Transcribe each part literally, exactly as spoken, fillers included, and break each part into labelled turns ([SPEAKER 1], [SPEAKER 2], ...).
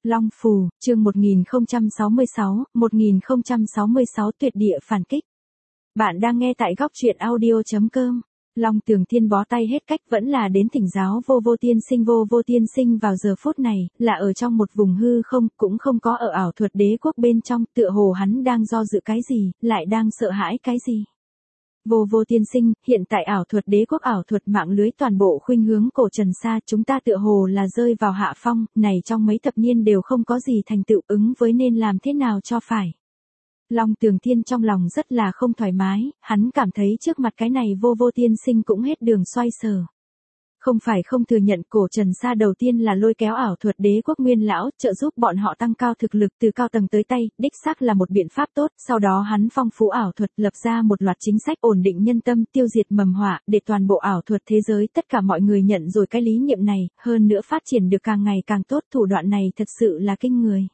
[SPEAKER 1] Long Phù, chương một nghìn không trăm sáu mươi sáu, một nghìn không trăm sáu mươi sáu tuyệt địa phản kích. Bạn đang nghe tại góc truyện audio chấm com. Long Tường Thiên bó tay hết cách vẫn là đến thỉnh giáo vô vô tiên sinh. Vô vô tiên sinh vào giờ phút này, là ở trong một vùng hư không, cũng không có ở ảo thuật đế quốc bên trong, tựa hồ hắn đang do dự cái gì, lại đang sợ hãi cái gì. Vô vô tiên sinh, hiện tại ảo thuật đế quốc ảo thuật mạng lưới toàn bộ khuynh hướng cổ trần sa, chúng ta tựa hồ là rơi vào hạ phong, này trong mấy thập niên đều không có gì thành tựu, ứng với nên làm thế nào cho phải. Long Tường Thiên trong lòng rất là không thoải mái, hắn cảm thấy trước mặt cái này vô vô tiên sinh cũng hết đường xoay sở. Không phải không thừa nhận cổ trần sa đầu tiên là lôi kéo ảo thuật đế quốc nguyên lão, trợ giúp bọn họ tăng cao thực lực từ cao tầng tới tay, đích xác là một biện pháp tốt, sau đó hắn phong phú ảo thuật lập ra một loạt chính sách ổn định nhân tâm tiêu diệt mầm họa, để toàn bộ ảo thuật thế giới tất cả mọi người nhận rồi cái lý niệm này, hơn nữa phát triển được càng ngày càng tốt, thủ đoạn này thật sự là kinh người.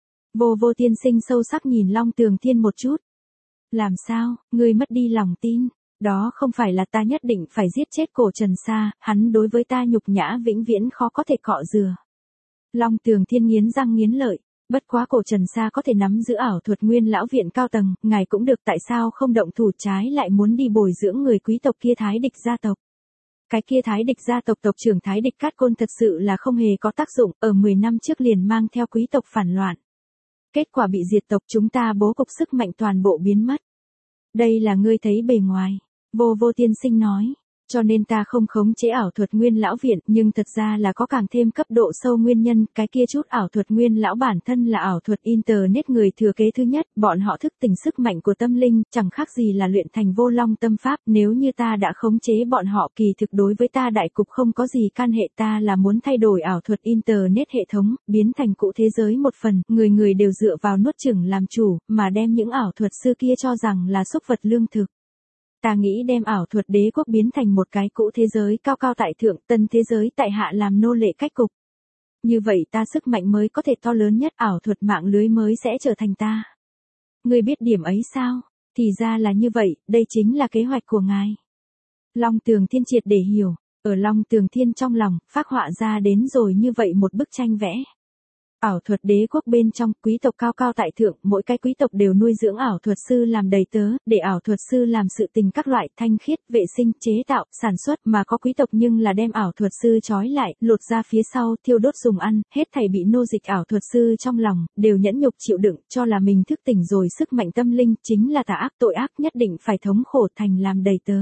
[SPEAKER 1] Vô vô tiên sinh sâu sắc nhìn Long Tường Thiên một chút. Làm sao, ngươi mất đi lòng tin? Đó không phải là ta nhất định phải giết chết cổ trần sa, hắn đối với ta nhục nhã vĩnh viễn khó có thể cọ rửa. Long Tường Thiên nghiến răng nghiến lợi, bất quá cổ trần sa có thể nắm giữ ảo thuật nguyên lão viện cao tầng, ngài cũng được, tại sao không động thủ, trái lại muốn đi bồi dưỡng người quý tộc kia Thái Địch gia tộc. Cái kia Thái Địch gia tộc tộc trưởng Thái Địch Cát Côn thật sự là không hề có tác dụng, ở mười năm trước liền mang theo quý tộc phản loạn. Kết quả bị diệt tộc, chúng ta bố cục sức mạnh toàn bộ biến mất. Đây là ngươi thấy bề ngoài. Vô vô tiên sinh nói, cho nên ta không khống chế ảo thuật nguyên lão viện, nhưng thật ra là có càng thêm cấp độ sâu nguyên nhân, cái kia chút ảo thuật nguyên lão bản thân là ảo thuật internet người thừa kế thứ nhất, bọn họ thức tỉnh sức mạnh của tâm linh, chẳng khác gì là luyện thành vô long tâm pháp, nếu như ta đã khống chế bọn họ kỳ thực đối với ta đại cục không có gì can hệ, ta là muốn thay đổi ảo thuật internet hệ thống, biến thành cụ thế giới một phần, người người đều dựa vào nuốt chửng làm chủ, mà đem những ảo thuật sư kia cho rằng là xúc vật lương thực. Ta nghĩ đem ảo thuật đế quốc biến thành một cái cũ thế giới cao cao tại thượng, tân thế giới tại hạ làm nô lệ cách cục. Như vậy ta sức mạnh mới có thể to lớn nhất, ảo thuật mạng lưới mới sẽ trở thành ta. Ngươi biết điểm ấy sao? Thì ra là như vậy, đây chính là kế hoạch của ngài. Long Tường Thiên triệt để hiểu, ở Long Tường Thiên trong lòng, phác họa ra đến rồi như vậy một bức tranh vẽ. Ảo thuật đế quốc bên trong, quý tộc cao cao tại thượng, mỗi cái quý tộc đều nuôi dưỡng ảo thuật sư làm đầy tớ, để ảo thuật sư làm sự tình các loại thanh khiết, vệ sinh, chế tạo, sản xuất, mà có quý tộc nhưng là đem ảo thuật sư trói lại, lột ra phía sau, thiêu đốt dùng ăn, hết thảy bị nô dịch ảo thuật sư trong lòng, đều nhẫn nhục chịu đựng, cho là mình thức tỉnh rồi sức mạnh tâm linh, chính là tà ác tội ác nhất định phải thống khổ thành làm đầy tớ.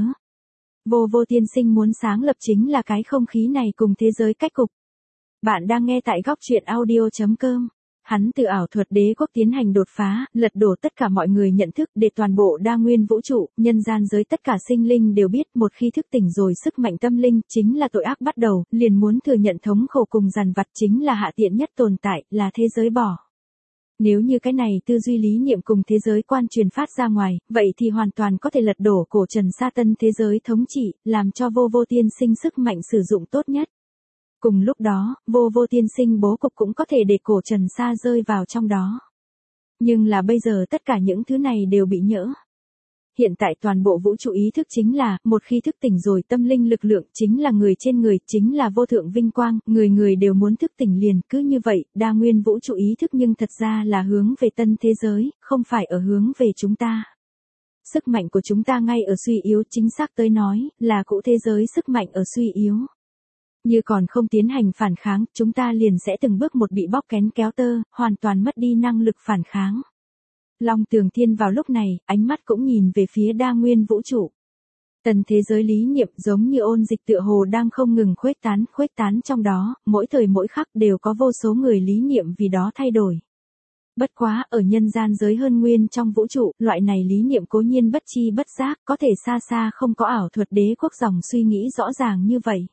[SPEAKER 1] Vô vô tiên sinh muốn sáng lập chính là cái không khí này cùng thế giới cách cục. Bạn đang nghe tại góc truyện audio chấm com. Hắn từ ảo thuật đế quốc tiến hành đột phá, lật đổ tất cả mọi người nhận thức, để toàn bộ đa nguyên vũ trụ, nhân gian giới tất cả sinh linh đều biết, một khi thức tỉnh rồi sức mạnh tâm linh, chính là tội ác bắt đầu, liền muốn thừa nhận thống khổ cùng dằn vặt, chính là hạ tiện nhất tồn tại, là thế giới bỏ. Nếu như cái này tư duy lý niệm cùng thế giới quan truyền phát ra ngoài, vậy thì hoàn toàn có thể lật đổ cổ trần sa tân thế giới thống trị, làm cho vô vô tiên sinh sức mạnh sử dụng tốt nhất. Cùng lúc đó, vô vô tiên sinh bố cục cũng có thể để cổ trần sa rơi vào trong đó. Nhưng là bây giờ tất cả những thứ này đều bị nhỡ. Hiện tại toàn bộ vũ trụ ý thức chính là, một khi thức tỉnh rồi tâm linh lực lượng chính là người trên người, chính là vô thượng vinh quang, người người đều muốn thức tỉnh liền, cứ như vậy, đa nguyên vũ trụ ý thức nhưng thật ra là hướng về tân thế giới, không phải ở hướng về chúng ta. Sức mạnh của chúng ta ngay ở suy yếu, chính xác tới nói, là cũ thế giới sức mạnh ở suy yếu. Như còn không tiến hành phản kháng, chúng ta liền sẽ từng bước một bị bóc kén kéo tơ, hoàn toàn mất đi năng lực phản kháng. Long Tường Thiên vào lúc này, ánh mắt cũng nhìn về phía đa nguyên vũ trụ. Tần thế giới lý niệm giống như ôn dịch tựa hồ đang không ngừng khuếch tán, khuếch tán trong đó, mỗi thời mỗi khắc đều có vô số người lý niệm vì đó thay đổi. Bất quá, ở nhân gian giới hơn nguyên trong vũ trụ, loại này lý niệm cố nhiên bất chi bất giác, có thể xa xa không có ảo thuật đế quốc dòng suy nghĩ rõ ràng như vậy.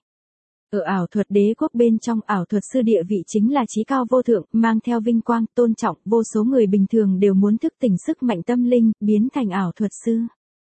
[SPEAKER 1] Ở ảo thuật đế quốc bên trong, ảo thuật sư địa vị chính là chí cao vô thượng, mang theo vinh quang, tôn trọng, vô số người bình thường đều muốn thức tỉnh sức mạnh tâm linh, biến thành ảo thuật sư.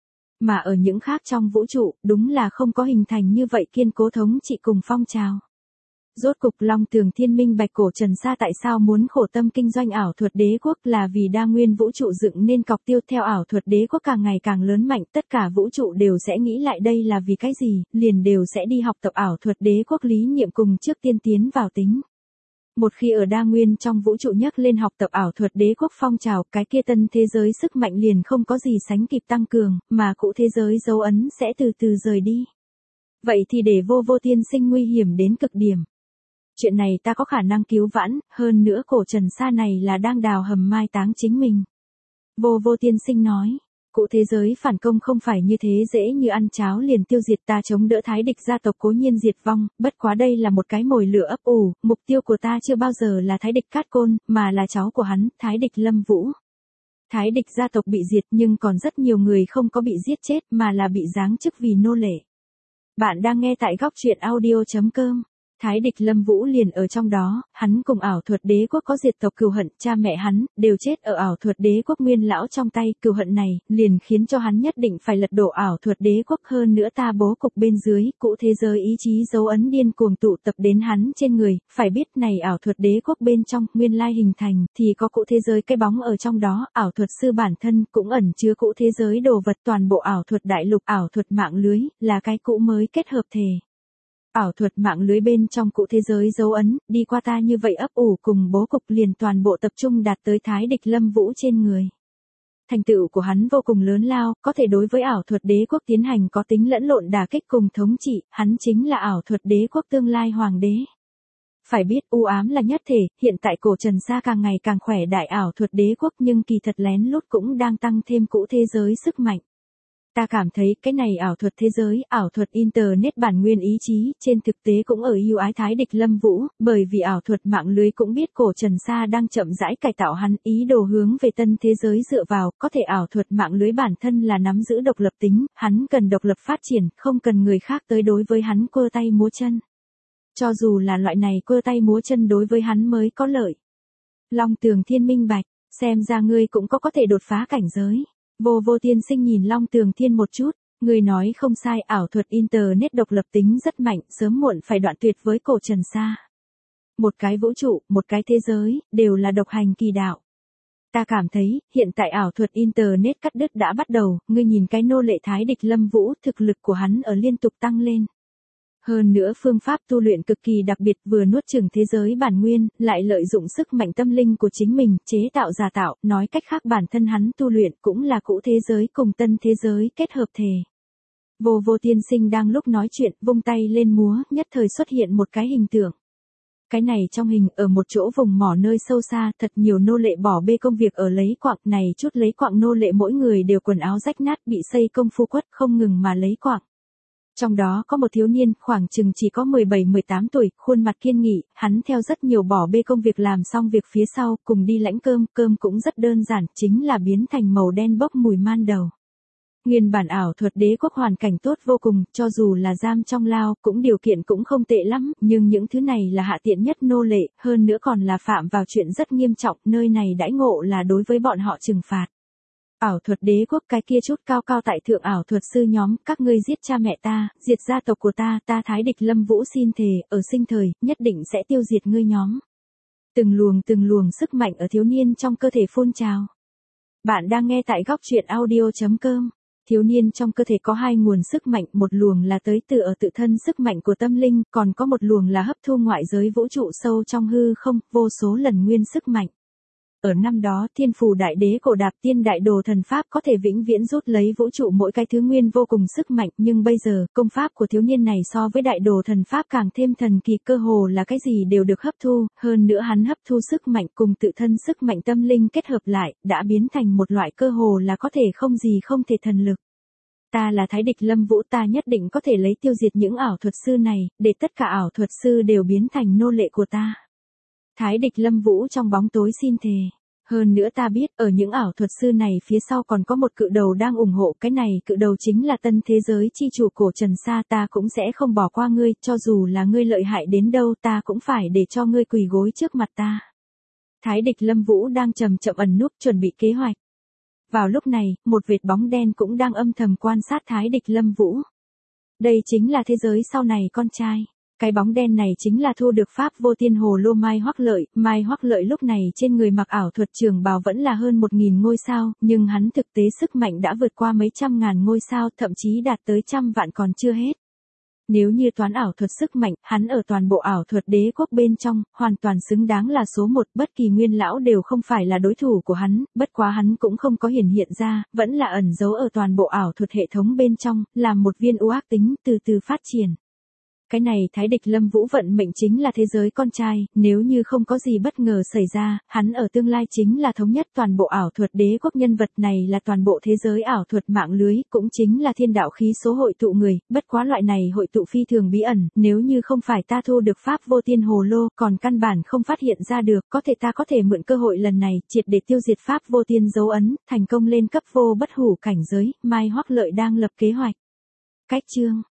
[SPEAKER 1] Mà ở những khác trong vũ trụ, đúng là không có hình thành như vậy kiên cố thống trị cùng phong trào. Rốt cục Long Tường Thiên minh bạch cổ trần sa tại sao muốn khổ tâm kinh doanh ảo thuật đế quốc, là vì đa nguyên vũ trụ dựng nên cọc tiêu, theo ảo thuật đế quốc càng ngày càng lớn mạnh, tất cả vũ trụ đều sẽ nghĩ lại đây là vì cái gì, liền đều sẽ đi học tập ảo thuật đế quốc lý niệm cùng trước tiên tiến vào tính. Một khi ở đa nguyên trong vũ trụ nhắc lên học tập ảo thuật đế quốc phong trào, cái kia tân thế giới sức mạnh liền không có gì sánh kịp tăng cường, mà cũ thế giới dấu ấn sẽ từ từ rời đi. Vậy thì để vô vô tiên sinh nguy hiểm đến cực điểm. Chuyện này ta có khả năng cứu vãn, hơn nữa cổ trần sa này là đang đào hầm mai táng chính mình. Vô vô tiên sinh nói, cụ thế giới phản công không phải như thế dễ như ăn cháo liền tiêu diệt, ta chống đỡ thái địch gia tộc cố nhiên diệt vong, bất quá đây là một cái mồi lửa ấp ủ, mục tiêu của ta chưa bao giờ là thái địch Cát Côn, mà là cháu của hắn, thái địch Lâm Vũ. Thái địch gia tộc bị diệt nhưng còn rất nhiều người không có bị giết chết mà là bị giáng chức vì nô lệ. Bạn đang nghe tại góc truyện audio chấm com. Thái địch Lâm Vũ liền ở trong đó, hắn cùng ảo thuật đế quốc có diệt tộc cừu hận, cha mẹ hắn đều chết ở ảo thuật đế quốc nguyên lão trong tay, cừu hận này liền khiến cho hắn nhất định phải lật đổ ảo thuật đế quốc, hơn nữa ta bố cục bên dưới, cũ thế giới ý chí dấu ấn điên cuồng tụ tập đến hắn trên người, phải biết này ảo thuật đế quốc bên trong nguyên lai hình thành thì có cũ thế giới cái bóng ở trong đó, ảo thuật sư bản thân cũng ẩn chứa cũ thế giới đồ vật, toàn bộ ảo thuật đại lục, ảo thuật mạng lưới là cái cũ mới kết hợp thể. Ảo thuật mạng lưới bên trong cụ thế giới dấu ấn, đi qua ta như vậy ấp ủ cùng bố cục liền toàn bộ tập trung đạt tới thái địch Lâm Vũ trên người. Thành tựu của hắn vô cùng lớn lao, có thể đối với ảo thuật đế quốc tiến hành có tính lẫn lộn đả kích cùng thống trị, hắn chính là ảo thuật đế quốc tương lai hoàng đế. Phải biết u ám là nhất thể, hiện tại cổ trần sa càng ngày càng khỏe đại ảo thuật đế quốc nhưng kỳ thật lén lút cũng đang tăng thêm cũ thế giới sức mạnh. Ta cảm thấy cái này ảo thuật thế giới, ảo thuật Internet bản nguyên ý chí, trên thực tế cũng ở ưu ái thái địch Lâm Vũ, bởi vì ảo thuật mạng lưới cũng biết cổ trần sa đang chậm rãi cải tạo hắn, ý đồ hướng về tân thế giới dựa vào, có thể ảo thuật mạng lưới bản thân là nắm giữ độc lập tính, hắn cần độc lập phát triển, không cần người khác tới đối với hắn quơ tay múa chân. Cho dù là loại này quơ tay múa chân đối với hắn mới có lợi. Long Tường Thiên minh bạch, xem ra ngươi cũng có có thể đột phá cảnh giới. Vô vô tiên sinh nhìn Long Tường Thiên một chút, người nói không sai, ảo thuật Internet độc lập tính rất mạnh, sớm muộn phải đoạn tuyệt với cổ trần sa. Một cái vũ trụ, một cái thế giới, đều là độc hành kỳ đạo. Ta cảm thấy, hiện tại ảo thuật Internet cắt đứt đã bắt đầu, ngươi nhìn cái nô lệ thái địch Lâm Vũ, thực lực của hắn ở liên tục tăng lên. Hơn nữa phương pháp tu luyện cực kỳ đặc biệt, vừa nuốt chửng thế giới bản nguyên, lại lợi dụng sức mạnh tâm linh của chính mình, chế tạo giả tạo, nói cách khác bản thân hắn tu luyện cũng là cũ thế giới cùng tân thế giới kết hợp thể. Vô vô tiên sinh đang lúc nói chuyện, vung tay lên múa, nhất thời xuất hiện một cái hình tượng. Cái này trong hình, ở một chỗ vùng mỏ nơi sâu xa, thật nhiều nô lệ bỏ bê công việc ở lấy quặng, này chút lấy quặng nô lệ mỗi người đều quần áo rách nát, bị xây công phu quất, không ngừng mà lấy quặng. Trong đó có một thiếu niên, khoảng chừng chỉ có mười bảy mười tám tuổi, khuôn mặt kiên nghị, hắn theo rất nhiều bỏ bê công việc làm xong việc phía sau, cùng đi lãnh cơm, cơm cũng rất đơn giản, chính là biến thành màu đen bốc mùi man đầu. Nguyên bản ảo thuật đế quốc hoàn cảnh tốt vô cùng, cho dù là giam trong lao, cũng điều kiện cũng không tệ lắm, nhưng những thứ này là hạ tiện nhất nô lệ, hơn nữa còn là phạm vào chuyện rất nghiêm trọng, nơi này đãi ngộ là đối với bọn họ trừng phạt. Ảo thuật đế quốc cái kia chút cao cao tại thượng ảo thuật sư nhóm, các ngươi giết cha mẹ ta, diệt gia tộc của ta, ta thái địch Lâm Vũ xin thề, ở sinh thời, nhất định sẽ tiêu diệt ngươi nhóm. Từng luồng từng luồng sức mạnh ở thiếu niên trong cơ thể phun trào. Bạn đang nghe tại góc truyện audio chấm com. Thiếu niên trong cơ thể có hai nguồn sức mạnh, một luồng là tới từ ở tự thân sức mạnh của tâm linh, còn có một luồng là hấp thu ngoại giới vũ trụ sâu trong hư không, vô số lần nguyên sức mạnh. Ở năm đó, thiên phù đại đế cổ đạp tiên đại đồ thần pháp có thể vĩnh viễn rút lấy vũ trụ mỗi cái thứ nguyên vô cùng sức mạnh, nhưng bây giờ, công pháp của thiếu niên này so với đại đồ thần pháp càng thêm thần kỳ, cơ hồ là cái gì đều được hấp thu, hơn nữa hắn hấp thu sức mạnh cùng tự thân sức mạnh tâm linh kết hợp lại, đã biến thành một loại cơ hồ là có thể không gì không thể thần lực. Ta là thái địch Lâm Vũ, ta nhất định có thể lấy tiêu diệt những ảo thuật sư này, để tất cả ảo thuật sư đều biến thành nô lệ của ta. Thái địch Lâm Vũ trong bóng tối xin thề. Hơn nữa ta biết, ở những ảo thuật sư này phía sau còn có một cự đầu đang ủng hộ, cái này cự đầu chính là tân thế giới chi chủ cổ trần sa, ta cũng sẽ không bỏ qua ngươi, cho dù là ngươi lợi hại đến đâu ta cũng phải để cho ngươi quỳ gối trước mặt ta. Thái địch Lâm Vũ đang chậm chậm ẩn núp chuẩn bị kế hoạch. Vào lúc này, một vệt bóng đen cũng đang âm thầm quan sát thái địch Lâm Vũ. Đây chính là thế giới sau này con trai. Cái bóng đen này chính là thu được pháp vô tiên hồ lô Mai Hoắc Lợi, Mai Hoắc Lợi lúc này trên người mặc ảo thuật trường bào vẫn là hơn một nghìn ngôi sao, nhưng hắn thực tế sức mạnh đã vượt qua mấy trăm ngàn ngôi sao, thậm chí đạt tới trăm vạn còn chưa hết. Nếu như toán ảo thuật sức mạnh, hắn ở toàn bộ ảo thuật đế quốc bên trong, hoàn toàn xứng đáng là số một, bất kỳ nguyên lão đều không phải là đối thủ của hắn, bất quá hắn cũng không có hiển hiện ra, vẫn là ẩn giấu ở toàn bộ ảo thuật hệ thống bên trong, làm một viên u ác tính, từ từ phát triển. Cái này Thái Địch Lâm Vũ vận mệnh chính là thế giới con trai, nếu như không có gì bất ngờ xảy ra, hắn ở tương lai chính là thống nhất toàn bộ ảo thuật đế quốc, nhân vật này là toàn bộ thế giới ảo thuật mạng lưới, cũng chính là thiên đạo khí số hội tụ người, bất quá loại này hội tụ phi thường bí ẩn, nếu như không phải ta thu được pháp vô tiên hồ lô, còn căn bản không phát hiện ra được, có thể ta có thể mượn cơ hội lần này, triệt để tiêu diệt pháp vô tiên dấu ấn, thành công lên cấp vô bất hủ cảnh giới, Mai Hoắc Lợi đang lập kế hoạch. Cách chương